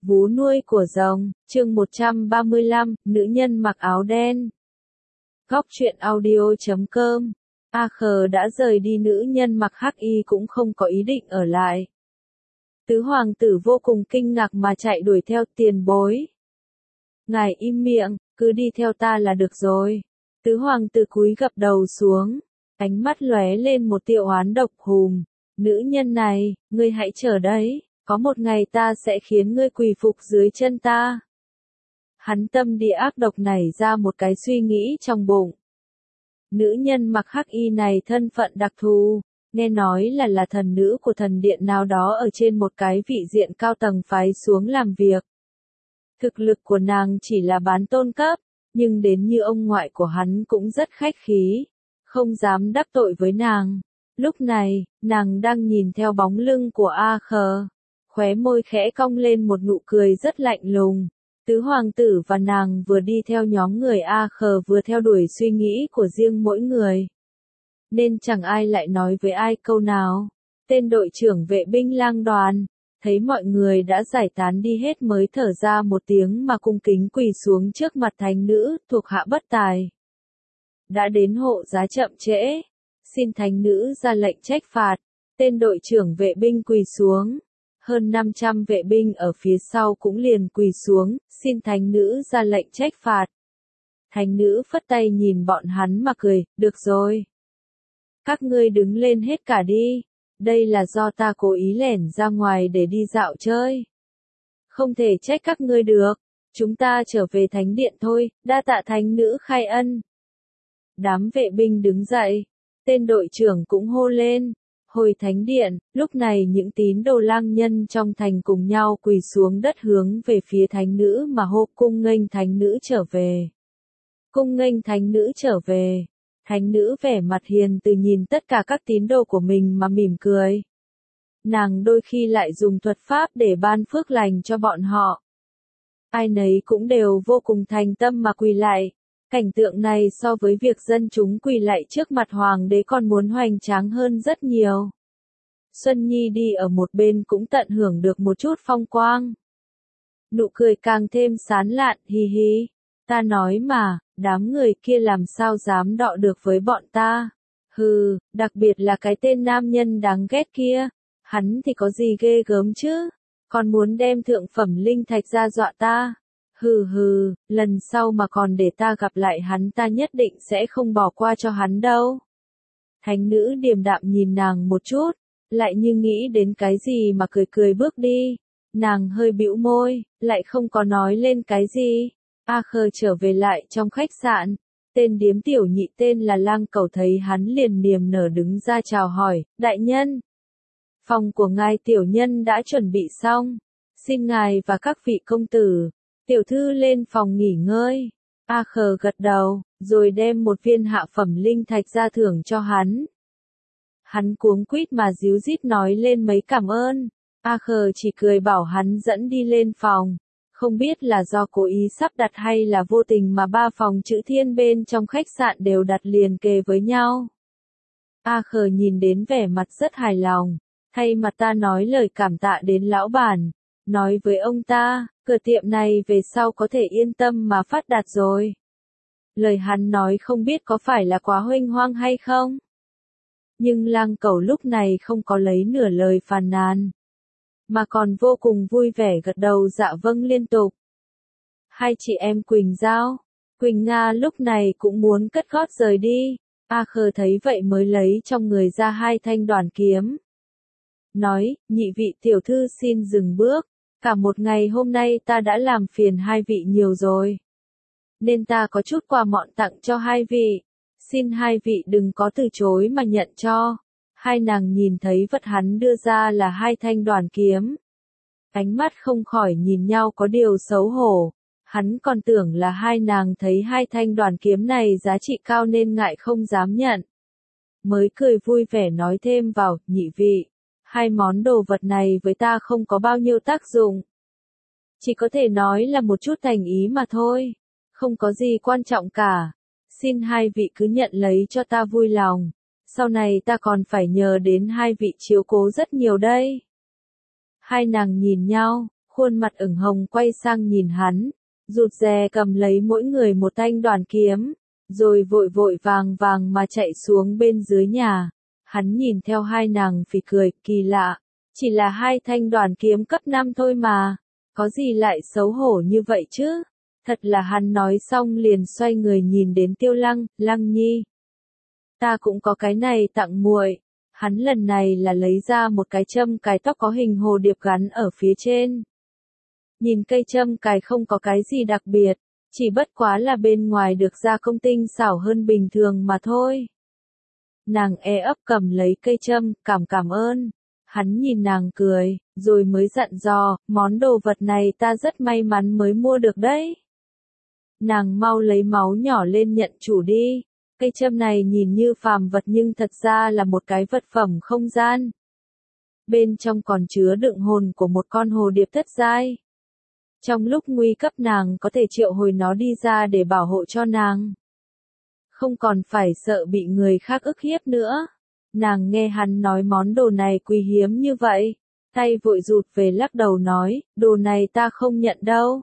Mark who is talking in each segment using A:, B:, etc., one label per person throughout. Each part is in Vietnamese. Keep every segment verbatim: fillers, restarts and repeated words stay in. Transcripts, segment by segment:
A: Vú nuôi của rồng, chương một trăm ba mươi lăm, nữ nhân mặc áo đen. Góc truyện audio chấm com. A Khờ đã rời đi, nữ nhân mặc hắc y cũng không có ý định ở lại. Tứ hoàng tử vô cùng kinh ngạc mà chạy đuổi theo. Tiền bối. Ngài im miệng, cứ đi theo ta là được rồi. Tứ hoàng tử cúi gập đầu xuống, ánh mắt lóe lên một tia oán độc hùm. Nữ nhân này, ngươi hãy chờ đấy. Có một ngày ta sẽ khiến ngươi quỳ phục dưới chân ta. Hắn tâm địa ác độc nảy ra một cái suy nghĩ trong bụng. Nữ nhân mặc hắc y này thân phận đặc thù, nghe nói là là thần nữ của thần điện nào đó ở trên một cái vị diện cao tầng phái xuống làm việc. Thực lực của nàng chỉ là bán tôn cấp, nhưng đến như ông ngoại của hắn cũng rất khách khí, không dám đắc tội với nàng. Lúc này, nàng đang nhìn theo bóng lưng của A Khờ. Khóe môi khẽ cong lên một nụ cười rất lạnh lùng. Tứ hoàng tử và nàng vừa đi theo nhóm người A Khờ vừa theo đuổi suy nghĩ của riêng mỗi người. Nên chẳng ai lại nói với ai câu nào. Tên đội trưởng vệ binh lang đoàn, thấy mọi người đã giải tán đi hết mới thở ra một tiếng mà cung kính quỳ xuống trước mặt thánh nữ, thuộc hạ bất tài. Đã đến hộ giá chậm trễ, xin thánh nữ ra lệnh trách phạt. Tên đội trưởng vệ binh quỳ xuống. Hơn năm trăm vệ binh ở phía sau cũng liền quỳ xuống, xin thánh nữ ra lệnh trách phạt. Thánh nữ phất tay nhìn bọn hắn mà cười, được rồi. Các ngươi đứng lên hết cả đi, đây là do ta cố ý lẻn ra ngoài để đi dạo chơi. Không thể trách các ngươi được, chúng ta trở về thánh điện thôi, đa tạ thánh nữ khai ân. Đám vệ binh đứng dậy, tên đội trưởng cũng hô lên. Hồi thánh điện, lúc này những tín đồ lang nhân trong thành cùng nhau quỳ xuống đất hướng về phía thánh nữ mà hô cung nghênh thánh nữ trở về. Cung nghênh thánh nữ trở về. Thánh nữ vẻ mặt hiền từ nhìn tất cả các tín đồ của mình mà mỉm cười. Nàng đôi khi lại dùng thuật pháp để ban phước lành cho bọn họ. Ai nấy cũng đều vô cùng thành tâm mà quỳ lại. Cảnh tượng này so với việc dân chúng quỳ lạy trước mặt hoàng đế còn muốn hoành tráng hơn rất nhiều. Xuân Nhi đi ở một bên cũng tận hưởng được một chút phong quang. Nụ cười càng thêm sán lạn, hi hi. Ta nói mà, đám người kia làm sao dám đọ được với bọn ta. Hừ, đặc biệt là cái tên nam nhân đáng ghét kia. Hắn thì có gì ghê gớm chứ, còn muốn đem thượng phẩm linh thạch ra dọa ta. Hừ hừ, lần sau mà còn để ta gặp lại hắn ta nhất định sẽ không bỏ qua cho hắn đâu. Thánh nữ điềm đạm nhìn nàng một chút, lại như nghĩ đến cái gì mà cười cười bước đi. Nàng hơi bĩu môi, lại không có nói lên cái gì. A Khờ trở về lại trong khách sạn. Tên điếm tiểu nhị tên là Lang Cẩu thấy hắn liền niềm nở đứng ra chào hỏi, đại nhân. Phòng của ngài tiểu nhân đã chuẩn bị xong. Xin ngài và các vị công tử, tiểu thư lên phòng nghỉ ngơi. A Khờ gật đầu, rồi đem một viên hạ phẩm linh thạch ra thưởng cho hắn. Hắn cuống quýt mà díu dít nói lên mấy cảm ơn. A Khờ chỉ cười bảo hắn dẫn đi lên phòng. Không biết là do cố ý sắp đặt hay là vô tình mà ba phòng chữ thiên bên trong khách sạn đều đặt liền kề với nhau. A Khờ nhìn đến vẻ mặt rất hài lòng. Thay mặt ta nói lời cảm tạ đến lão bản. Nói với ông ta, cửa tiệm này về sau có thể yên tâm mà phát đạt rồi. Lời hắn nói không biết có phải là quá huênh hoang hay không. Nhưng Lang Cẩu lúc này không có lấy nửa lời phàn nàn. Mà còn vô cùng vui vẻ gật đầu dạ vâng liên tục. Hai chị em Quỳnh Giao, Quỳnh Nga lúc này cũng muốn cất gót rời đi. A Khờ thấy vậy mới lấy trong người ra hai thanh đoản kiếm. Nói, nhị vị tiểu thư xin dừng bước. Cả một ngày hôm nay ta đã làm phiền hai vị nhiều rồi. Nên ta có chút quà mọn tặng cho hai vị. Xin hai vị đừng có từ chối mà nhận cho. Hai nàng nhìn thấy vật hắn đưa ra là hai thanh đoản kiếm. Ánh mắt không khỏi nhìn nhau có điều xấu hổ. Hắn còn tưởng là hai nàng thấy hai thanh đoản kiếm này giá trị cao nên ngại không dám nhận. Mới cười vui vẻ nói thêm vào, nhị vị. Hai món đồ vật này với ta không có bao nhiêu tác dụng. Chỉ có thể nói là một chút thành ý mà thôi. Không có gì quan trọng cả. Xin hai vị cứ nhận lấy cho ta vui lòng. Sau này ta còn phải nhờ đến hai vị chiếu cố rất nhiều đây. Hai nàng nhìn nhau, khuôn mặt ửng hồng quay sang nhìn hắn, rụt rè cầm lấy mỗi người một thanh đoàn kiếm, rồi vội vội vàng vàng mà chạy xuống bên dưới nhà. Hắn nhìn theo hai nàng phì cười, kỳ lạ, chỉ là hai thanh đoàn kiếm cấp năm thôi mà, có gì lại xấu hổ như vậy chứ? Thật là hắn nói xong liền xoay người nhìn đến Tiêu Lăng, Lăng Nhi. Ta cũng có cái này tặng muội. Hắn lần này là lấy ra một cái châm cài tóc có hình hồ điệp gắn ở phía trên. Nhìn cây châm cài không có cái gì đặc biệt, chỉ bất quá là bên ngoài được gia công tinh xảo hơn bình thường mà thôi. Nàng e ấp cầm lấy cây châm, cảm cảm ơn. Hắn nhìn nàng cười, rồi mới dặn dò, món đồ vật này ta rất may mắn mới mua được đấy. Nàng mau lấy máu nhỏ lên nhận chủ đi. Cây châm này nhìn như phàm vật nhưng thật ra là một cái vật phẩm không gian. Bên trong còn chứa đựng hồn của một con hồ điệp thất giai. Trong lúc nguy cấp nàng có thể triệu hồi nó đi ra để bảo hộ cho nàng. Không còn phải sợ bị người khác ức hiếp nữa. Nàng nghe hắn nói món đồ này quý hiếm như vậy. Tay vội rụt về lắc đầu nói, đồ này ta không nhận đâu.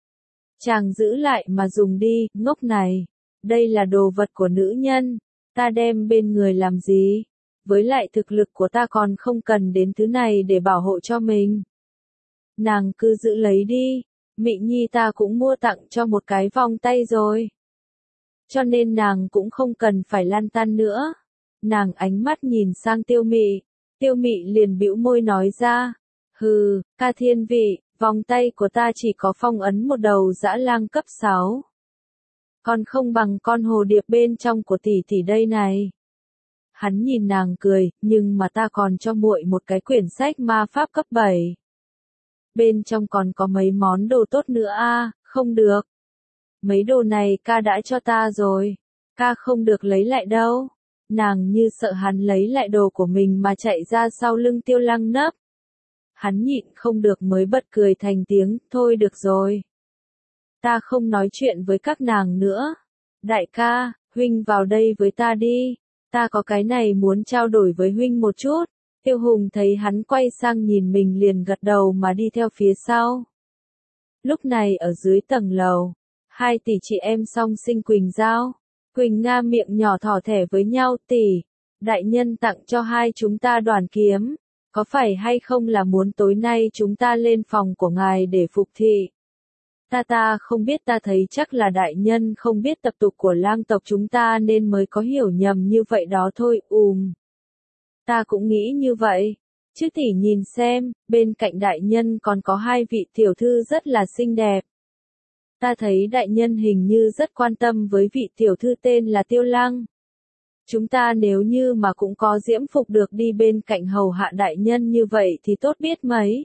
A: Chàng giữ lại mà dùng đi, ngốc này. Đây là đồ vật của nữ nhân, ta đem bên người làm gì? Với lại thực lực của ta còn không cần đến thứ này để bảo hộ cho mình. Nàng cứ giữ lấy đi, Mị Nhi ta cũng mua tặng cho một cái vòng tay rồi. Cho nên nàng cũng không cần phải lăn tăn nữa. Nàng ánh mắt nhìn sang Tiêu Mị, Tiêu Mị liền bĩu môi nói ra, hừ, ca thiên vị, vòng tay của ta chỉ có phong ấn một đầu dã lang cấp sáu. Còn không bằng con hồ điệp bên trong của tỷ tỷ đây này. Hắn nhìn nàng cười, nhưng mà ta còn cho muội một cái quyển sách ma pháp cấp bảy. Bên trong còn có mấy món đồ tốt nữa a, à, không được. Mấy đồ này ca đã cho ta rồi, ca không được lấy lại đâu. Nàng như sợ hắn lấy lại đồ của mình mà chạy ra sau lưng Tiêu Lăng nấp. Hắn nhịn không được mới bật cười thành tiếng, thôi được rồi. Ta không nói chuyện với các nàng nữa. Đại ca, huynh vào đây với ta đi. Ta có cái này muốn trao đổi với huynh một chút. Tiêu Hùng thấy hắn quay sang nhìn mình liền gật đầu mà đi theo phía sau. Lúc này ở dưới tầng lầu, hai tỷ chị em song sinh Quỳnh Giao, Quỳnh Nga miệng nhỏ thỏ thẻ với nhau, tỷ, đại nhân tặng cho hai chúng ta đoàn kiếm. Có phải hay không là muốn tối nay chúng ta lên phòng của ngài để phục thị? Ta ta không biết, ta thấy chắc là đại nhân không biết tập tục của lang tộc chúng ta nên mới có hiểu nhầm như vậy đó thôi, ùm. Ta cũng nghĩ như vậy. Chứ tỷ nhìn xem, bên cạnh đại nhân còn có hai vị tiểu thư rất là xinh đẹp. Ta thấy đại nhân hình như rất quan tâm với vị tiểu thư tên là Tiêu Lăng. Chúng ta nếu như mà cũng có diễm phục được đi bên cạnh hầu hạ đại nhân như vậy thì tốt biết mấy.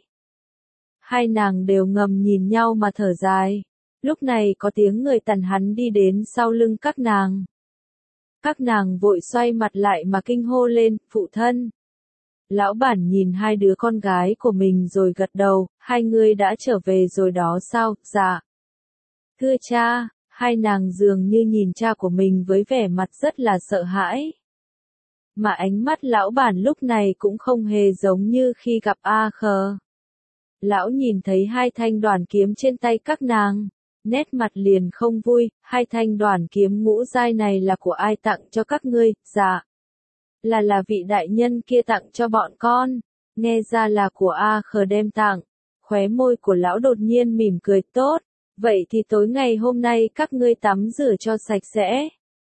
A: Hai nàng đều ngầm nhìn nhau mà thở dài. Lúc này có tiếng người Tần hắn đi đến sau lưng các nàng. Các nàng vội xoay mặt lại mà kinh hô lên, phụ thân. Lão bản nhìn hai đứa con gái của mình rồi gật đầu, hai người đã trở về rồi đó sao, dạ. Thưa cha, hai nàng dường như nhìn cha của mình với vẻ mặt rất là sợ hãi. Mà ánh mắt lão bản lúc này cũng không hề giống như khi gặp A Khờ. Lão nhìn thấy hai thanh đoàn kiếm trên tay các nàng, nét mặt liền không vui, hai thanh đoàn kiếm ngũ giai này là của ai tặng cho các ngươi, dạ. Là là vị đại nhân kia tặng cho bọn con, nghe ra là của A Khờ đem tặng, khóe môi của lão đột nhiên mỉm cười tốt, vậy thì tối ngày hôm nay các ngươi tắm rửa cho sạch sẽ.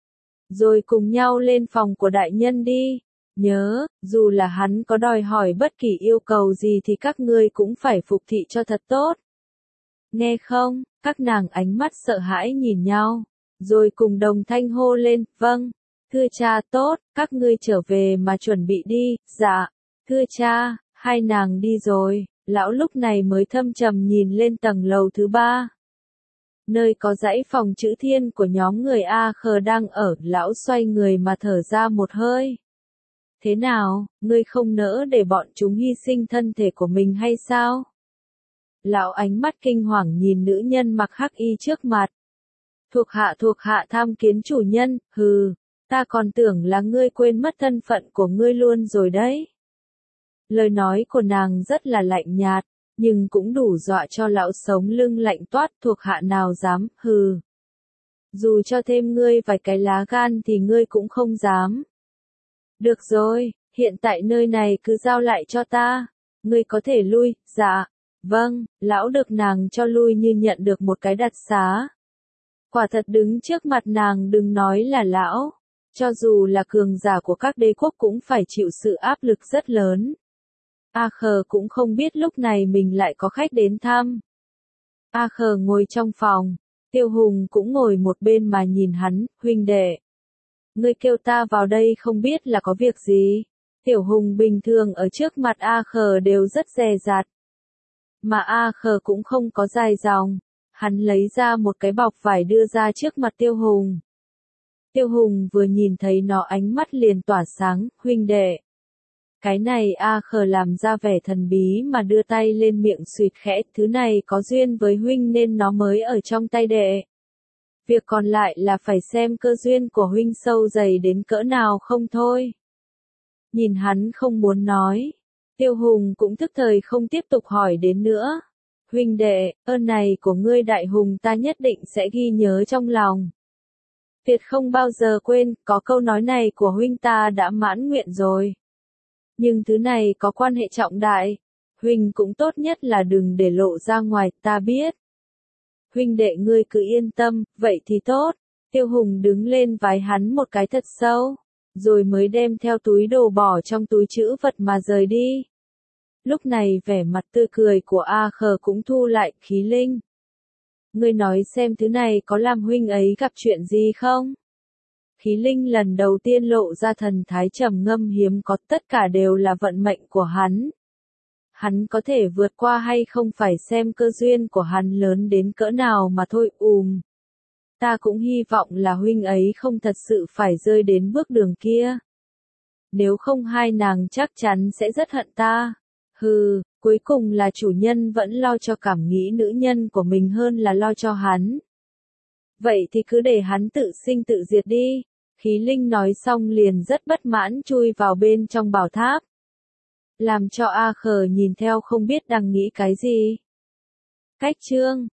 A: Rồi cùng nhau lên phòng của đại nhân đi. Nhớ, dù là hắn có đòi hỏi bất kỳ yêu cầu gì thì các ngươi cũng phải phục thị cho thật tốt. Nghe không, các nàng ánh mắt sợ hãi nhìn nhau, rồi cùng đồng thanh hô lên, vâng, thưa cha tốt, các ngươi trở về mà chuẩn bị đi, dạ, thưa cha, hai nàng đi rồi, lão lúc này mới thâm trầm nhìn lên tầng lầu thứ ba. Nơi có dãy phòng chữ thiên của nhóm người A Khờ đang ở, lão xoay người mà thở ra một hơi. Thế nào, ngươi không nỡ để bọn chúng hy sinh thân thể của mình hay sao? Lão ánh mắt kinh hoàng nhìn nữ nhân mặc hắc y trước mặt. Thuộc hạ thuộc hạ tham kiến chủ nhân, hừ, ta còn tưởng là ngươi quên mất thân phận của ngươi luôn rồi đấy. Lời nói của nàng rất là lạnh nhạt, Nhưng cũng đủ dọa cho lão sống lưng lạnh toát, thuộc hạ nào dám, hừ. Dù cho thêm ngươi vài cái lá gan thì ngươi cũng không dám. Được rồi, hiện tại nơi này cứ giao lại cho ta. Ngươi có thể lui, dạ. Vâng, lão được nàng cho lui như nhận được một cái đặc xá. Quả thật đứng trước mặt nàng đừng nói là lão. Cho dù là cường giả của các đế quốc cũng phải chịu sự áp lực rất lớn. A Khờ cũng không biết lúc này mình lại có khách đến thăm. A Khờ ngồi trong phòng, Tiêu Hùng cũng ngồi một bên mà nhìn hắn, huynh đệ. Ngươi kêu ta vào đây không biết là có việc gì. Tiểu Hùng bình thường ở trước mặt A Khờ đều rất dè dặt. Mà A Khờ cũng không có dài dòng. Hắn lấy ra một cái bọc vải đưa ra trước mặt Tiêu Hùng. Tiêu Hùng vừa nhìn thấy nó ánh mắt liền tỏa sáng, huynh đệ. Cái này A Khờ làm ra vẻ thần bí mà đưa tay lên miệng suyệt khẽ, thứ này có duyên với huynh nên nó mới ở trong tay đệ. Việc còn lại là phải xem cơ duyên của huynh sâu dày đến cỡ nào không thôi. Nhìn hắn không muốn nói, Tiêu Hùng cũng tức thời không tiếp tục hỏi đến nữa. Huynh đệ, ơn này của ngươi đại hùng ta nhất định sẽ ghi nhớ trong lòng. Tuyệt không bao giờ quên, có câu nói này của huynh ta đã mãn nguyện rồi. Nhưng thứ này có quan hệ trọng đại, huynh cũng tốt nhất là đừng để lộ ra ngoài, ta biết. Huynh đệ ngươi cứ yên tâm, vậy thì tốt. Tiêu Hùng đứng lên vái hắn một cái thật sâu, rồi mới đem theo túi đồ bỏ trong túi trữ vật mà rời đi. Lúc này vẻ mặt tươi cười của A Khờ cũng thu lại, Khí Linh. Ngươi nói xem thứ này có làm huynh ấy gặp chuyện gì không? Khí Linh lần đầu tiên lộ ra thần thái trầm ngâm hiếm có, tất cả đều là vận mệnh của hắn. Hắn có thể vượt qua hay không phải xem cơ duyên của hắn lớn đến cỡ nào mà thôi, ùm. Ta cũng hy vọng là huynh ấy không thật sự phải rơi đến bước đường kia. Nếu không hai nàng chắc chắn sẽ rất hận ta. Hừ, cuối cùng là chủ nhân vẫn lo cho cảm nghĩ nữ nhân của mình hơn là lo cho hắn. Vậy thì cứ để hắn tự sinh tự diệt đi. Khí Linh nói xong liền rất bất mãn chui vào bên trong bảo tháp. Làm cho A Khờ nhìn theo không biết đang nghĩ cái gì. Cách chương